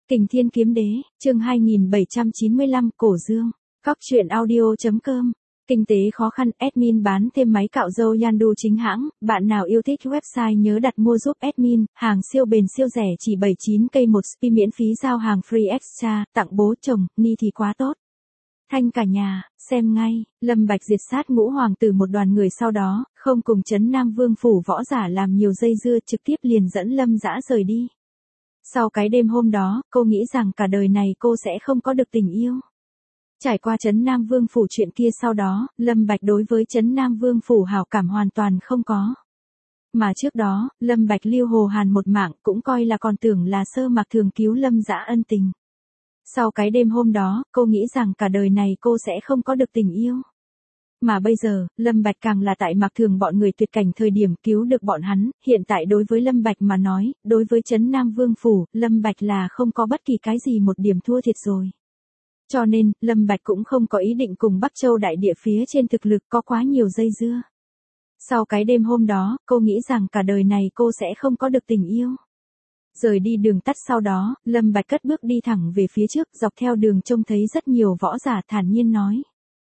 Kình Thiên Kiếm Đế, chương 2795, Cổ Dương. Góc truyện audio.com. Kinh tế khó khăn, admin bán thêm máy cạo râu Yandu chính hãng, bạn nào yêu thích website nhớ đặt mua giúp admin, hàng siêu bền siêu rẻ chỉ 79k một spi miễn phí giao hàng free extra, tặng bố chồng, ni thì quá tốt. Thanh cả nhà, xem ngay, Lâm Bạch diệt sát Ngũ Hoàng tử một đoàn người sau đó, không cùng Trấn Nam Vương phủ võ giả làm nhiều dây dưa trực tiếp liền dẫn Lâm Dã rời đi. Sau cái đêm hôm đó, cô nghĩ rằng cả đời này cô sẽ không có được tình yêu. Trải qua Trấn Nam Vương phủ chuyện kia sau đó, Lâm Bạch đối với Trấn Nam Vương phủ hảo cảm hoàn toàn không có. Mà trước đó, Lâm Bạch lưu Hồ Hàn một mạng cũng coi là còn tưởng là Sơ Mạc Thường cứu Lâm Dã ân tình. Sau cái đêm hôm đó, cô nghĩ rằng cả đời này cô sẽ không có được tình yêu. Mà bây giờ, Lâm Bạch càng là tại Mạc Thường bọn người tuyệt cảnh thời điểm cứu được bọn hắn, hiện tại đối với Lâm Bạch mà nói, đối với Trấn Nam Vương phủ, Lâm Bạch là không có bất kỳ cái gì một điểm thua thiệt rồi. Cho nên, Lâm Bạch cũng không có ý định cùng Bắc Châu đại địa phía trên thực lực có quá nhiều dây dưa. Sau cái đêm hôm đó, cô nghĩ rằng cả đời này cô sẽ không có được tình yêu. Rời đi đường tắt sau đó, Lâm Bạch cất bước đi thẳng về phía trước, dọc theo đường trông thấy rất nhiều võ giả thản nhiên nói.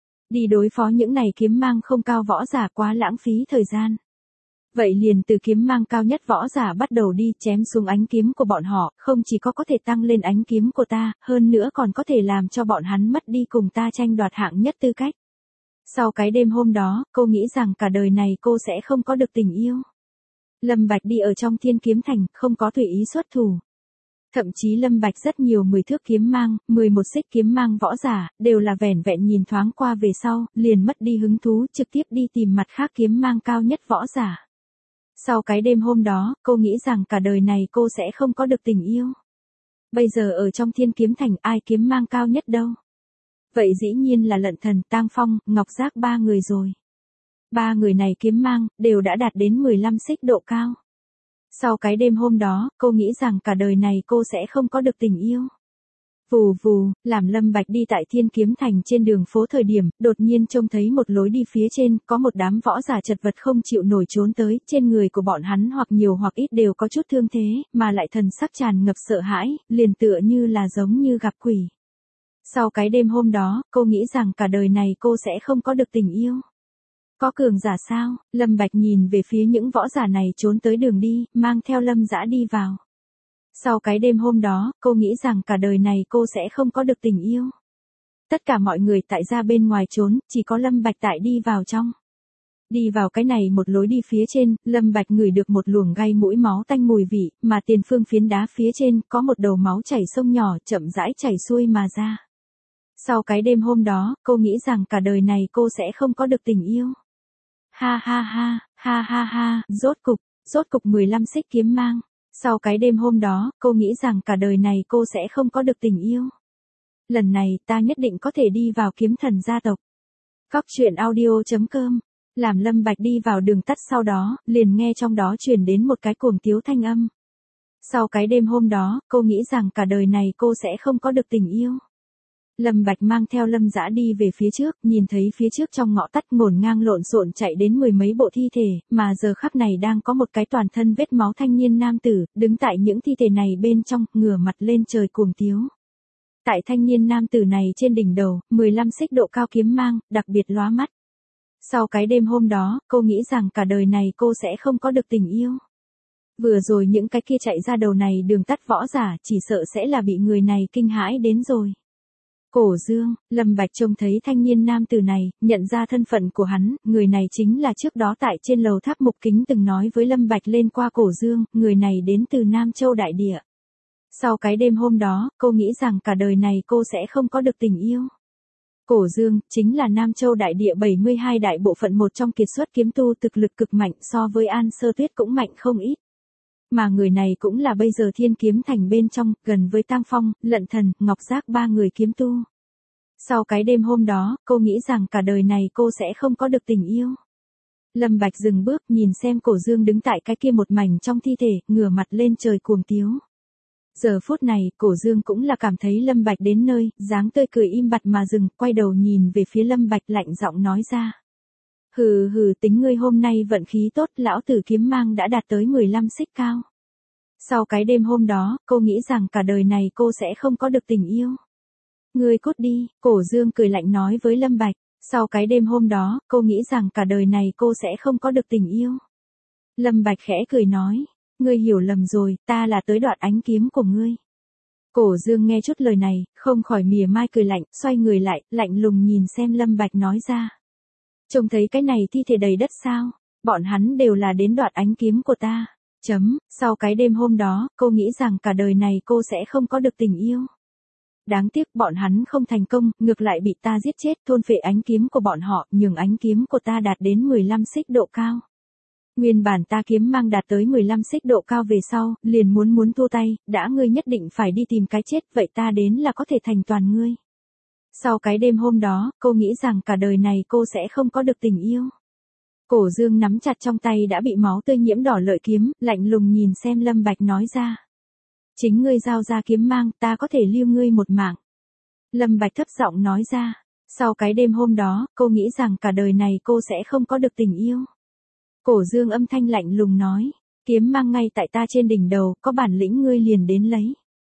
Đi đối phó những này kiếm mang không cao võ giả quá lãng phí thời gian. Vậy liền từ kiếm mang cao nhất võ giả bắt đầu đi chém xuống ánh kiếm của bọn họ, không chỉ có thể tăng lên ánh kiếm của ta, hơn nữa còn có thể làm cho bọn hắn mất đi cùng ta tranh đoạt hạng nhất tư cách. Sau cái đêm hôm đó, cô nghĩ rằng cả đời này cô sẽ không có được tình yêu. Lâm Bạch đi ở trong Thiên Kiếm Thành, không có tùy ý xuất thủ. Thậm chí Lâm Bạch rất nhiều 10 thước kiếm mang, 11 xích kiếm mang võ giả, đều là vẻn vẹn nhìn thoáng qua về sau, liền mất đi hứng thú trực tiếp đi tìm mặt khác kiếm mang cao nhất võ giả. Sau cái đêm hôm đó, cô nghĩ rằng cả đời này cô sẽ không có được tình yêu. Bây giờ ở trong Thiên Kiếm Thành ai kiếm mang cao nhất đâu? Vậy dĩ nhiên là Lận Thần, Tang Phong, Ngọc Giác ba người rồi. Ba người này kiếm mang, đều đã đạt đến 15 xích độ cao. Sau cái đêm hôm đó, cô nghĩ rằng cả đời này cô sẽ không có được tình yêu. Vù vù, làm Lâm Bạch đi tại Thiên Kiếm Thành trên đường phố thời điểm, đột nhiên trông thấy một lối đi phía trên, có một đám võ giả chật vật không chịu nổi trốn tới, trên người của bọn hắn hoặc nhiều hoặc ít đều có chút thương thế, mà lại thần sắc tràn ngập sợ hãi, liền tựa như là giống như gặp quỷ. Sau cái đêm hôm đó, cô nghĩ rằng cả đời này cô sẽ không có được tình yêu. Có cường giả sao? Lâm Bạch nhìn về phía những võ giả này trốn tới đường đi, mang theo Lâm Dã đi vào. Sau cái đêm hôm đó, cô nghĩ rằng cả đời này cô sẽ không có được tình yêu. Tất cả mọi người tại ra bên ngoài trốn, chỉ có Lâm Bạch tại đi vào trong. Đi vào cái này một lối đi phía trên, Lâm Bạch ngửi được một luồng gai mũi máu tanh mùi vị, mà tiền phương phiến đá phía trên, có một đầu máu chảy sông nhỏ, chậm rãi chảy xuôi mà ra. Sau cái đêm hôm đó, cô nghĩ rằng cả đời này cô sẽ không có được tình yêu. Ha ha ha, ha ha ha, rốt cục 15 xích kiếm mang. Sau cái đêm hôm đó, cô nghĩ rằng cả đời này cô sẽ không có được tình yêu. Lần này, ta nhất định có thể đi vào kiếm thần gia tộc. Góc truyện audio.com. Làm Lâm Bạch đi vào đường tắt sau đó, liền nghe trong đó truyền đến một cái cuồng tiếu thanh âm. Sau cái đêm hôm đó, cô nghĩ rằng cả đời này cô sẽ không có được tình yêu. Lâm Bạch mang theo Lâm Dã đi về phía trước, nhìn thấy phía trước trong ngõ tắt ngổn ngang lộn xộn chạy đến 10 mấy bộ thi thể, mà giờ khắc này đang có một cái toàn thân vết máu thanh niên nam tử, đứng tại những thi thể này bên trong, ngửa mặt lên trời cuồng tiếu. Tại thanh niên nam tử này trên đỉnh đầu, 15 xích độ cao kiếm mang, đặc biệt lóa mắt. Sau cái đêm hôm đó, cô nghĩ rằng cả đời này cô sẽ không có được tình yêu. Vừa rồi những cái kia chạy ra đầu này đường tắt võ giả, chỉ sợ sẽ là bị người này kinh hãi đến rồi. Cổ Dương, Lâm Bạch trông thấy thanh niên nam tử này, nhận ra thân phận của hắn, người này chính là trước đó tại trên lầu tháp Mục Kính từng nói với Lâm Bạch lên qua Cổ Dương, người này đến từ Nam Châu đại địa. Sau cái đêm hôm đó, cô nghĩ rằng cả đời này cô sẽ không có được tình yêu. Cổ Dương, chính là Nam Châu đại địa 72 đại bộ phận một trong kiệt xuất kiếm tu thực lực cực mạnh, so với An Sơ Tuyết cũng mạnh không ít. Mà người này cũng là bây giờ Thiên Kiếm Thành bên trong, gần với Tang Phong, Lận Thần, Ngọc Giác ba người kiếm tu. Sau cái đêm hôm đó, cô nghĩ rằng cả đời này cô sẽ không có được tình yêu. Lâm Bạch dừng bước nhìn xem Cổ Dương đứng tại cái kia một mảnh trong thi thể, ngửa mặt lên trời cuồng tiếu. Giờ phút này, Cổ Dương cũng là cảm thấy Lâm Bạch đến nơi, dáng tươi cười im bặt mà dừng, quay đầu nhìn về phía Lâm Bạch lạnh giọng nói ra. Hừ hừ, tính ngươi hôm nay vận khí tốt, lão tử kiếm mang đã đạt tới 15 xích cao. Sau cái đêm hôm đó, cô nghĩ rằng cả đời này cô sẽ không có được tình yêu. Ngươi cút đi, Cổ Dương cười lạnh nói với Lâm Bạch. Sau cái đêm hôm đó, cô nghĩ rằng cả đời này cô sẽ không có được tình yêu. Lâm Bạch khẽ cười nói, ngươi hiểu lầm rồi, ta là tới đoạt ánh kiếm của ngươi. Cổ Dương nghe chút lời này, không khỏi mỉa mai cười lạnh, xoay người lại, lạnh lùng nhìn xem Lâm Bạch nói ra. Trông thấy cái này thi thể đầy đất sao, bọn hắn đều là đến đoạt ánh kiếm của ta. Sau cái đêm hôm đó, cô nghĩ rằng cả đời này cô sẽ không có được tình yêu. Đáng tiếc bọn hắn không thành công, ngược lại bị ta giết chết, thôn phệ ánh kiếm của bọn họ, nhường ánh kiếm của ta đạt đến 15 xích độ cao. Nguyên bản ta kiếm mang đạt tới 15 xích độ cao về sau, liền muốn thua tay, đã ngươi nhất định phải đi tìm cái chết, vậy ta đến là có thể thành toàn ngươi. Sau cái đêm hôm đó, cô nghĩ rằng cả đời này cô sẽ không có được tình yêu. Cổ Dương nắm chặt trong tay đã bị máu tươi nhiễm đỏ lợi kiếm, lạnh lùng nhìn xem Lâm Bạch nói ra. Chính ngươi giao ra kiếm mang, ta có thể lưu ngươi một mạng. Lâm Bạch thấp giọng nói ra. Sau cái đêm hôm đó, cô nghĩ rằng cả đời này cô sẽ không có được tình yêu. Cổ Dương âm thanh lạnh lùng nói. Kiếm mang ngay tại ta trên đỉnh đầu, có bản lĩnh ngươi liền đến lấy.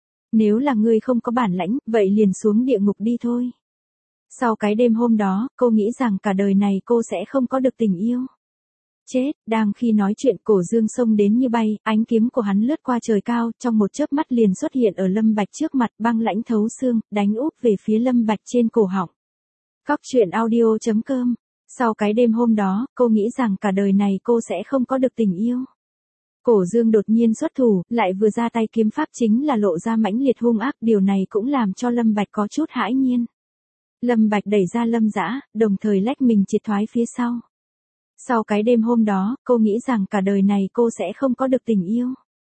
Nếu là ngươi không có bản lãnh, vậy liền xuống địa ngục đi thôi. Sau cái đêm hôm đó, cô nghĩ rằng cả đời này cô sẽ không có được tình yêu. Chết, đang khi nói chuyện Cổ Dương xông đến như bay, ánh kiếm của hắn lướt qua trời cao, trong một chớp mắt liền xuất hiện ở Lâm Bạch trước mặt, băng lãnh thấu xương, đánh úp về phía Lâm Bạch trên cổ họng. Cóc truyện audio.com. Sau cái đêm hôm đó, cô nghĩ rằng cả đời này cô sẽ không có được tình yêu. Cổ Dương đột nhiên xuất thủ, lại vừa ra tay kiếm pháp chính là lộ ra mãnh liệt hung ác, điều này cũng làm cho Lâm Bạch có chút hãi nhiên. Lâm Bạch đẩy ra Lâm Dã, đồng thời lách mình triệt thoái phía sau. Sau cái đêm hôm đó, cô nghĩ rằng cả đời này cô sẽ không có được tình yêu.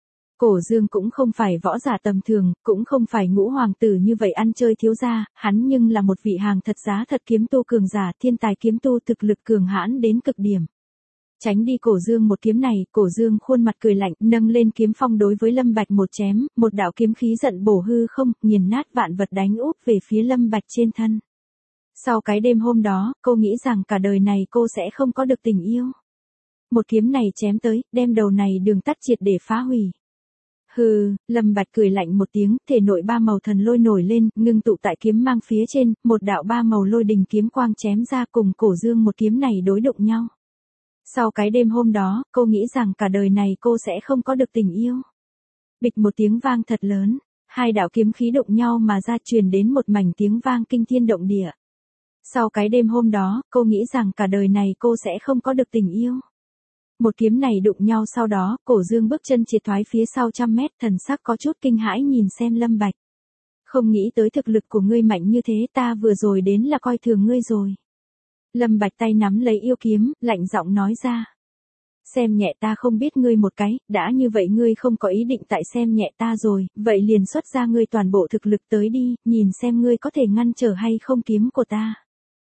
Cổ Dương cũng không phải võ giả tầm thường, cũng không phải ngũ hoàng tử như vậy ăn chơi thiếu gia, hắn nhưng là một vị hàng thật giá thật kiếm tu cường giả, thiên tài kiếm tu thực lực cường hãn đến cực điểm. Tránh đi Cổ Dương một kiếm này, Cổ Dương khuôn mặt cười lạnh, nâng lên kiếm phong đối với Lâm Bạch một chém, một đạo kiếm khí giận bổ hư không, nghiền nát vạn vật đánh úp về phía Lâm Bạch trên thân. Sau cái đêm hôm đó, cô nghĩ rằng cả đời này cô sẽ không có được tình yêu. Một kiếm này chém tới, đem đầu này đường tắt triệt để phá hủy. Hừ, Lâm Bạch cười lạnh một tiếng, thể nội ba màu thần lôi nổi lên, ngưng tụ tại kiếm mang phía trên, một đạo ba màu lôi đình kiếm quang chém ra cùng Cổ Dương một kiếm này đối đụng nhau. Sau cái đêm hôm đó, cô nghĩ rằng cả đời này cô sẽ không có được tình yêu. Bịch một tiếng vang thật lớn, hai đạo kiếm khí đụng nhau mà ra truyền đến một mảnh tiếng vang kinh thiên động địa. Sau cái đêm hôm đó, cô nghĩ rằng cả đời này cô sẽ không có được tình yêu. Một kiếm này đụng nhau sau đó, Cổ Dương bước chân triệt thoái phía sau trăm mét, thần sắc có chút kinh hãi nhìn xem Lâm Bạch. Không nghĩ tới thực lực của ngươi mạnh như thế, ta vừa rồi đến là coi thường ngươi rồi. Lâm Bạch tay nắm lấy yêu kiếm, lạnh giọng nói ra. Xem nhẹ ta không biết ngươi một cái, đã như vậy ngươi không có ý định tại xem nhẹ ta rồi, vậy liền xuất ra ngươi toàn bộ thực lực tới đi, nhìn xem ngươi có thể ngăn trở hay không kiếm của ta.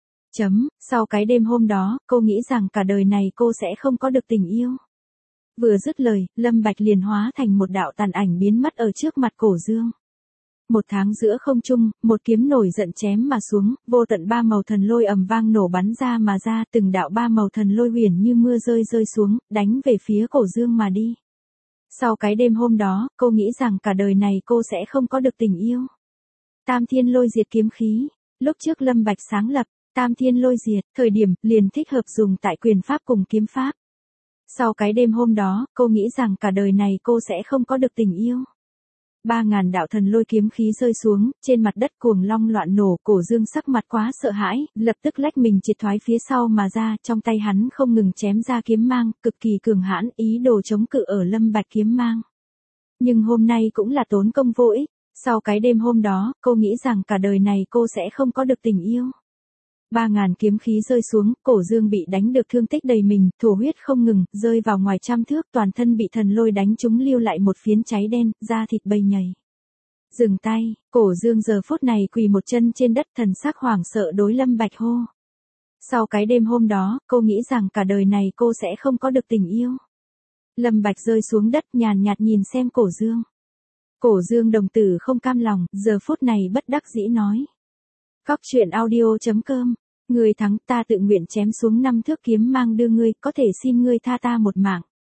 Sau cái đêm hôm đó, cô nghĩ rằng cả đời này cô sẽ không có được tình yêu. Vừa dứt lời, Lâm Bạch liền hóa thành một đạo tàn ảnh biến mất ở trước mặt Cổ Dương. Một tháng giữa không trung, một kiếm nổi giận chém mà xuống, vô tận ba màu thần lôi ầm vang nổ bắn ra mà ra, từng đạo ba màu thần lôi huyền như mưa rơi rơi xuống, đánh về phía Cổ Dương mà đi. Sau cái đêm hôm đó, cô nghĩ rằng cả đời này cô sẽ không có được tình yêu. Tam Thiên Lôi Diệt kiếm khí, lúc trước Lâm Bạch sáng lập Tam Thiên Lôi Diệt, thời điểm liền thích hợp dùng tại quyền pháp cùng kiếm pháp. Sau cái đêm hôm đó, cô nghĩ rằng cả đời này cô sẽ không có được tình yêu. 3.000 đạo thần lôi kiếm khí rơi xuống, trên mặt đất cuồng long loạn nổ, Cổ Dương sắc mặt quá sợ hãi, lập tức lách mình triệt thoái phía sau mà ra, trong tay hắn không ngừng chém ra kiếm mang, cực kỳ cường hãn, ý đồ chống cự ở Lâm Bạch kiếm mang. Nhưng hôm nay cũng là tốn công vô ích, sau cái đêm hôm đó, cô nghĩ rằng cả đời này cô sẽ không có được tình yêu. 3.000 kiếm khí rơi xuống, Cổ Dương bị đánh được thương tích đầy mình, thổ huyết không ngừng, rơi vào ngoài trăm thước, toàn thân bị thần lôi đánh trúng lưu lại một phiến cháy đen, da thịt bay nhầy. Dừng tay, Cổ Dương giờ phút này quỳ một chân trên đất, thần sắc hoảng sợ đối Lâm Bạch hô. Sau cái đêm hôm đó, cô nghĩ rằng cả đời này cô sẽ không có được tình yêu. Lâm Bạch rơi xuống đất nhàn nhạt nhìn xem Cổ Dương. Cổ Dương đồng tử không cam lòng, giờ phút này bất đắc dĩ nói. Cóc truyện audio.com, người thắng ta tự nguyện chém xuống 5 thước kiếm mang đưa ngươi, có thể xin ngươi tha ta một mạng.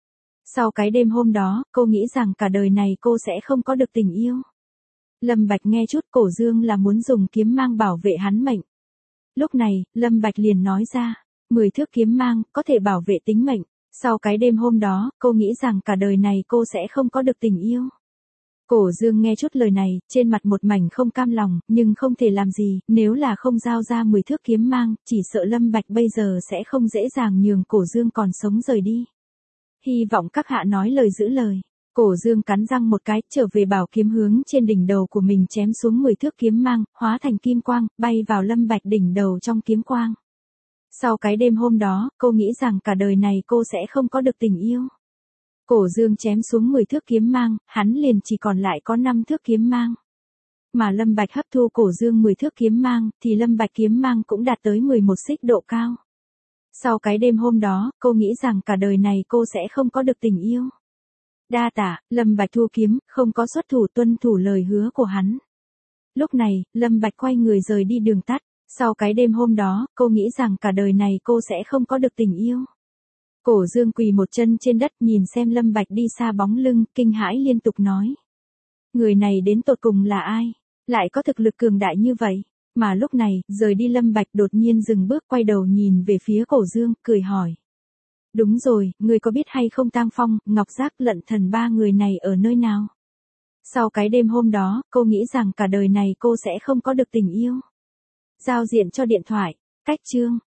Sau cái đêm hôm đó, cô nghĩ rằng cả đời này cô sẽ không có được tình yêu. Lâm Bạch nghe chút Cổ Dương là muốn dùng kiếm mang bảo vệ hắn mệnh. Lúc này, Lâm Bạch liền nói ra, 10 thước kiếm mang, có thể bảo vệ tính mệnh. Sau cái đêm hôm đó, cô nghĩ rằng cả đời này cô sẽ không có được tình yêu. Cổ Dương nghe chút lời này, trên mặt một mảnh không cam lòng, nhưng không thể làm gì, nếu là không giao ra 10 thước kiếm mang, chỉ sợ Lâm Bạch bây giờ sẽ không dễ dàng nhường Cổ Dương còn sống rời đi. Hy vọng các hạ nói lời giữ lời. Cổ Dương cắn răng một cái, trở về bảo kiếm hướng trên đỉnh đầu của mình chém xuống 10 thước kiếm mang, hóa thành kim quang, bay vào Lâm Bạch đỉnh đầu trong kiếm quang. Sau cái đêm hôm đó, cô nghĩ rằng cả đời này cô sẽ không có được tình yêu. Cổ Dương chém xuống 10 thước kiếm mang, hắn liền chỉ còn lại có 5 thước kiếm mang. Mà Lâm Bạch hấp thu Cổ Dương 10 thước kiếm mang, thì Lâm Bạch kiếm mang cũng đạt tới 11 xích độ cao. Sau cái đêm hôm đó, cô nghĩ rằng cả đời này cô sẽ không có được tình yêu. Đa tạ, Lâm Bạch thu kiếm, không có xuất thủ tuân thủ lời hứa của hắn. Lúc này, Lâm Bạch quay người rời đi đường tắt. Sau cái đêm hôm đó, cô nghĩ rằng cả đời này cô sẽ không có được tình yêu. Cổ Dương quỳ một chân trên đất nhìn xem Lâm Bạch đi xa bóng lưng, kinh hãi liên tục nói. Người này đến tột cùng là ai? Lại có thực lực cường đại như vậy? Mà lúc này, rời đi Lâm Bạch đột nhiên dừng bước quay đầu nhìn về phía Cổ Dương, cười hỏi. Đúng rồi, người có biết hay không Tang Phong, Ngọc Giác, Lận Thần ba người này ở nơi nào? Sau cái đêm hôm đó, cô nghĩ rằng cả đời này cô sẽ không có được tình yêu. Giao diện cho điện thoại, cách chương.